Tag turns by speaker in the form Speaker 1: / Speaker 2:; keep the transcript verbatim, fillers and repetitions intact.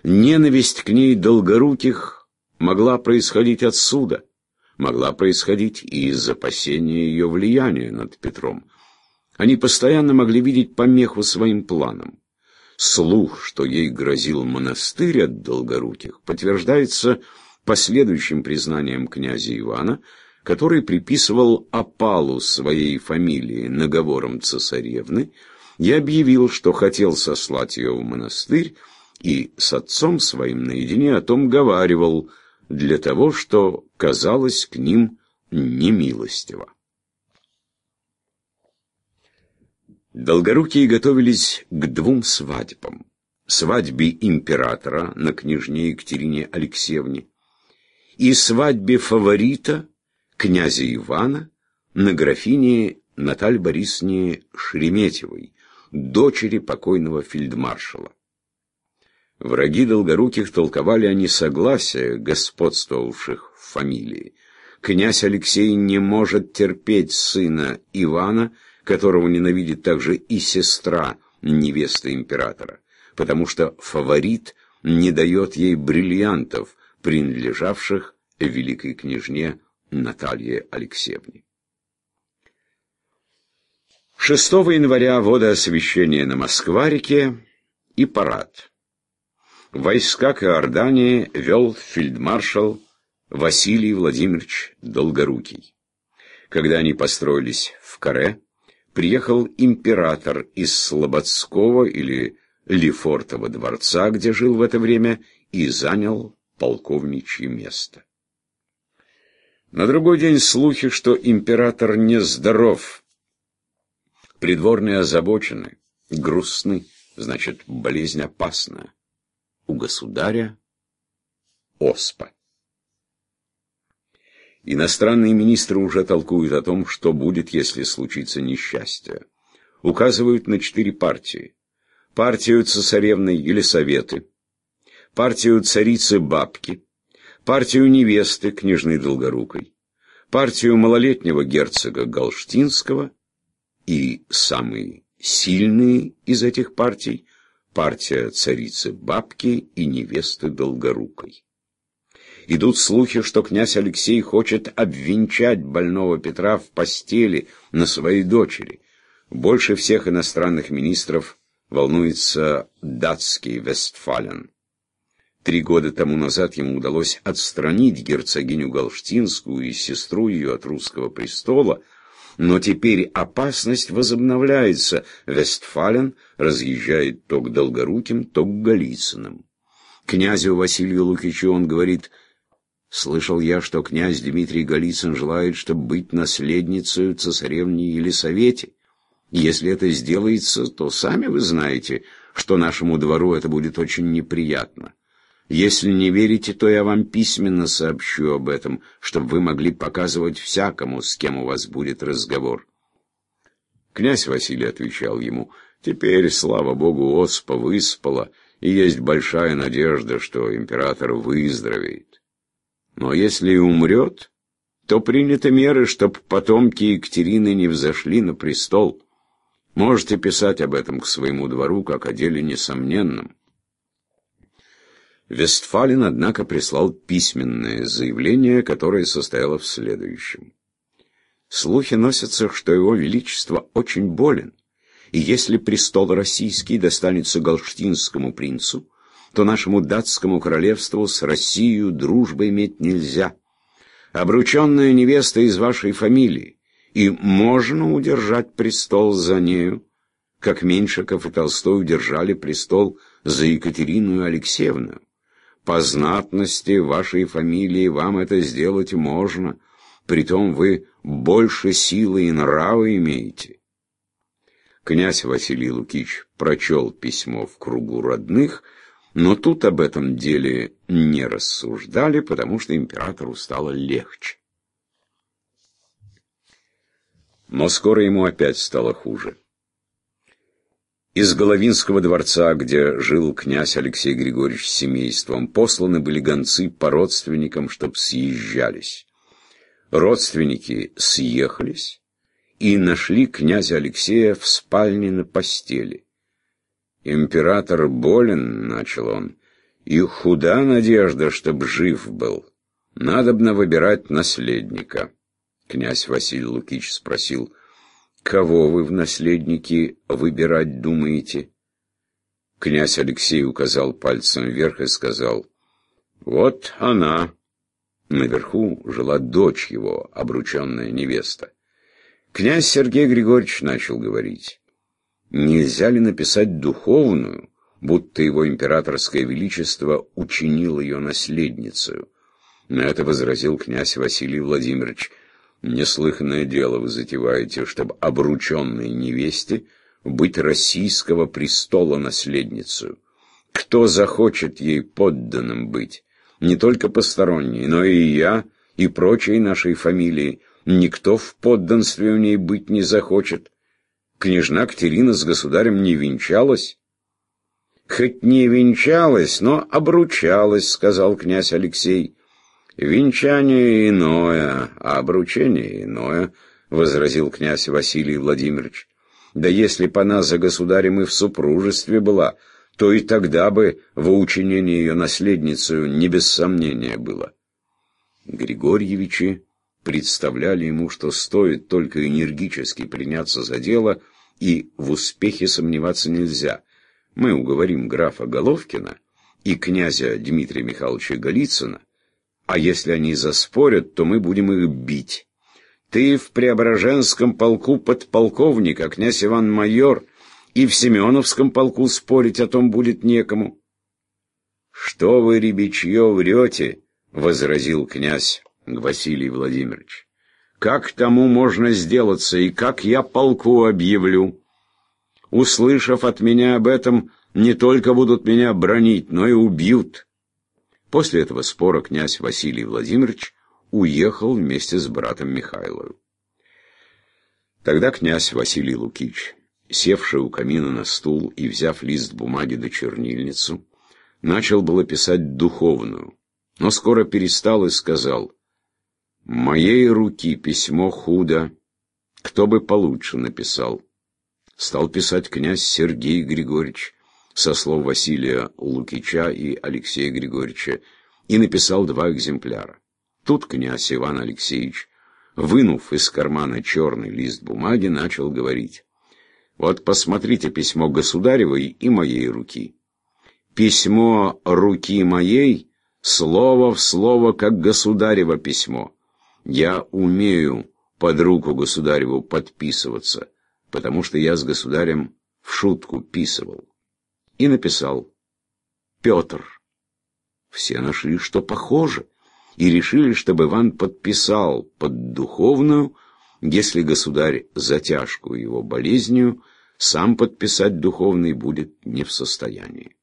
Speaker 1: Ненависть к ней Долгоруких могла происходить отсюда, могла происходить и из опасения ее влияния над Петром. Они постоянно могли видеть помеху своим планам. Слух, что ей грозил монастырь от Долгоруких, подтверждается последующим признанием князя Ивана, который приписывал опалу своей фамилии наговорам цесаревны и объявил, что хотел сослать ее в монастырь, и с отцом своим наедине о том говаривал, для того, что казалось к ним немилостиво. Долгорукие готовились к двум свадьбам: свадьбе императора на княжне Екатерине Алексеевне и свадьбе фаворита князя Ивана на графине Наталье Борисовне Шереметьевой, дочери покойного фельдмаршала. Враги Долгоруких толковали о несогласии господствовавших в фамилии. Князь Алексей не может терпеть сына Ивана, которого ненавидит также и сестра невесты императора, потому что фаворит не дает ей бриллиантов, принадлежавших великой княжне Наталье Алексеевне. шестого января водоосвящение на Москва-реке и парад. Войска к Иордании вел фельдмаршал Василий Владимирович Долгорукий. Когда они построились в каре, приехал император из Слободского или Лефортово дворца, где жил в это время, и занял полковничье место. На другой день слухи, что император нездоров, придворные озабочены, грустны, значит, болезнь опасная. У государя оспа. Иностранные министры уже толкуют о том, что будет, если случится несчастье. Указывают на четыре партии: партию цесаревны Елисаветы, партию царицы Бабки, партию невесты княжны Долгорукой, партию малолетнего герцога Галштинского и самые сильные из этих партий — партия царицы Бабки и невесты Долгорукой. Идут слухи, что князь Алексей хочет обвенчать больного Петра в постели на своей дочери. Больше всех иностранных министров волнуется датский Вестфален. Три года тому назад ему удалось отстранить герцогиню Галштинскую и сестру ее от русского престола, но теперь опасность возобновляется. Вестфален разъезжает то к Долгоруким, то к Голицыным. Князю Василию Лукичу он говорит: «Слышал я, что князь Дмитрий Голицын желает, чтобы быть наследницей цесаревне Елисавете. Если это сделается, то сами вы знаете, что нашему двору это будет очень неприятно. Если не верите, то я вам письменно сообщу об этом, чтобы вы могли показывать всякому, с кем у вас будет разговор». Князь Василий отвечал ему: «Теперь, слава богу, оспа выспала, и есть большая надежда, что император выздоровеет. Но если и умрет, то приняты меры, чтоб потомки Екатерины не взошли на престол. Можете писать об этом к своему двору, как о деле несомненном». Вестфален, однако, прислал письменное заявление, которое состояло в следующем: слухи носятся, что его величество очень болен, и если престол российский достанется галштинскому принцу, то нашему датскому королевству с Россией дружбы иметь нельзя. Обрученная невеста из вашей фамилии, и можно удержать престол за нею, как Меньшиков и Толстой удержали престол за Екатерину Алексеевну. По знатности вашей фамилии вам это сделать можно, притом вы больше силы и нрава имеете. Князь Василий Лукич прочел письмо в кругу родных, но тут об этом деле не рассуждали, потому что императору стало легче. Но скоро ему опять стало хуже. Из Головинского дворца, где жил князь Алексей Григорьевич с семейством, посланы были гонцы по родственникам, чтоб съезжались. Родственники съехались и нашли князя Алексея в спальне на постели. «Император болен», — начал он, — И худа надежда, чтоб жив был. Надобно выбирать наследника. Князь Василий Лукич спросил: кого вы в наследники выбирать думаете? Князь Алексей указал пальцем вверх и сказал: вот она. Наверху жила дочь его, обрученная невеста. Князь Сергей Григорьевич начал говорить: нельзя ли написать духовную, будто его императорское величество учинил ее наследницею? На это возразил князь Василий Владимирович: неслыханное дело вы затеваете, чтобы обрученной невесте быть российского престола наследницей. Кто захочет ей подданным быть? Не только посторонние, но и я, и прочие нашей фамилии. Никто в подданстве у ней быть не захочет. Княжна Катерина с государем не венчалась. Хоть не венчалась, но обручалась, сказал князь Алексей. Венчание иное, а обручение иное, возразил князь Василий Владимирович. Да если б она за государем и в супружестве была, то и тогда бы во учинении ее наследницею не без сомнения было. Григорьевичи представляли ему, что стоит только энергически приняться за дело, и в успехе сомневаться нельзя. Мы уговорим графа Головкина и князя Дмитрия Михайловича Голицына, а если они заспорят, то мы будем их бить. Ты в Преображенском полку подполковник, а князь Иван майор, и в Семеновском полку спорить о том будет некому. — Что вы, ребячье, врете? — возразил князь Василий Владимирович. — Как тому можно сделаться, и как я полку объявлю? Услышав от меня об этом, не только будут меня бранить, но и убьют. После этого спора князь Василий Владимирович уехал вместе с братом Михайловым. Тогда князь Василий Лукич, севший у камина на стул и взяв лист бумаги да чернильницу, начал было писать духовную, но скоро перестал и сказал: «Моей руки письмо худо, кто бы получше написал». Стал писать князь Сергей Григорьевич со слов Василия Лукича и Алексея Григорьевича, и написал два экземпляра. Тут князь Иван Алексеевич, вынув из кармана черный лист бумаги, начал говорить: «Вот посмотрите письмо государевой и моей руки. Письмо руки моей слово в слово, как государево письмо. Я умею под руку государеву подписываться, потому что я с государем в шутку писывал». И написал: «Петр». Все нашли, что похоже, и решили, чтобы Иван подписал под духовную, если государь за тяжкую его болезнью сам подписать духовный будет не в состоянии.